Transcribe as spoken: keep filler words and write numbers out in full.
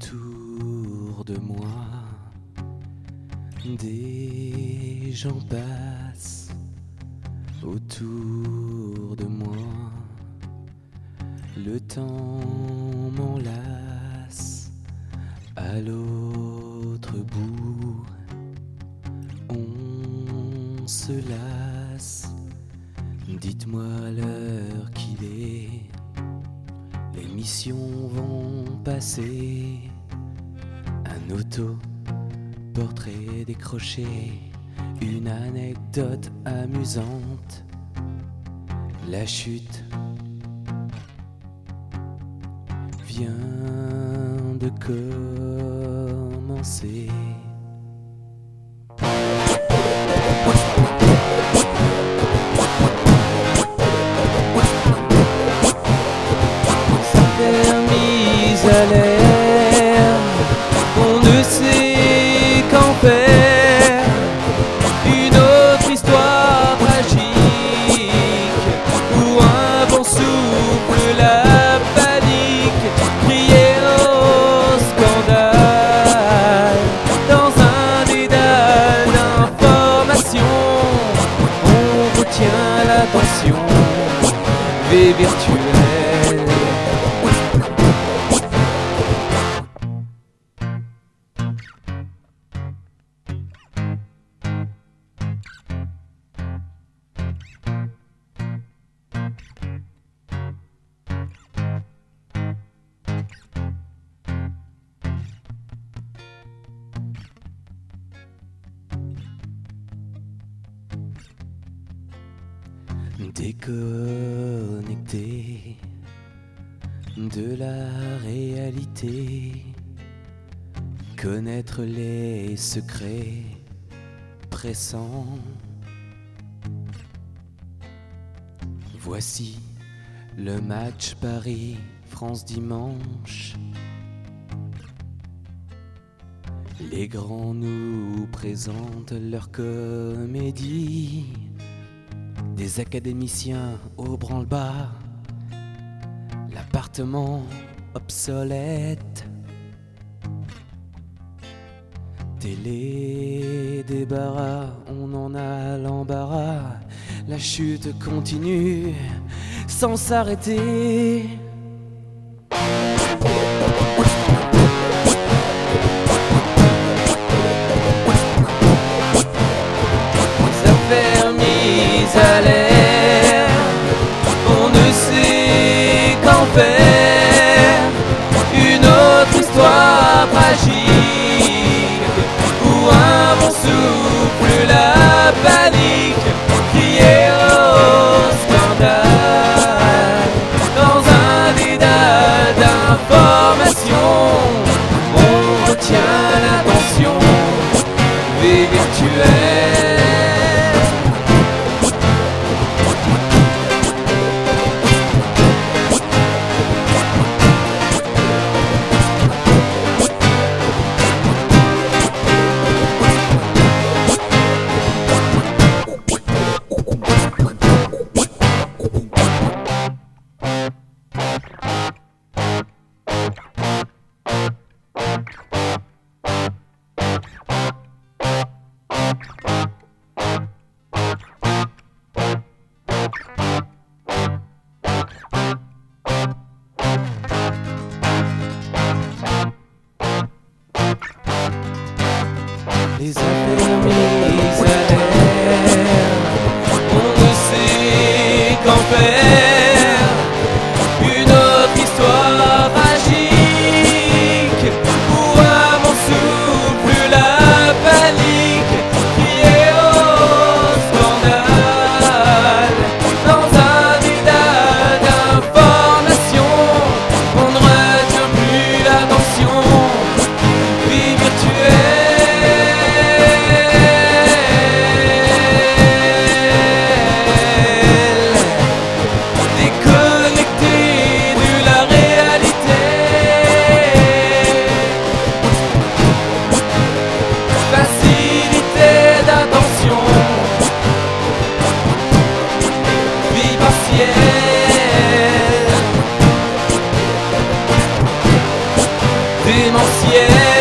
Autour de moi, des gens passent. Autour de moi, le temps m'enlace. À l'autre bout, on se lasse. Dites-moi l'heure qu'il est. Les missions vont passer. Un auto-portrait décroché, une anecdote amusante. La chute vient de commencer. Mise à l'air, on ne sait qu'en faire. Une autre histoire tragique, où un vent souffle la panique, crier au scandale. Dans un dédale d'informations, on retient l'attention. V virtuelle. Déconnecté de la réalité, connaître les secrets pressants. Voici le match Paris-France dimanche. Les grands nous présentent leur comédie. Des académiciens au branle-bas, l'appartement obsolète, télé débarras, on en a l'embarras. La chute continue sans s'arrêter. À l'air, on ne sait qu'en faire. Une autre histoire tragique, où un vent souffle la panique, crier au scandale. Dans un dédale d'informations, on retient l'attention. V virtuelle. Les affaires mises à l'air, on ne sait qu'en faire. Une autre histoire tragique, où un vent souffle la panique, crier au scandale. Dans un dédale d'informations, on ne retient plus l'attention. Vie virtuelle. l'essentiel.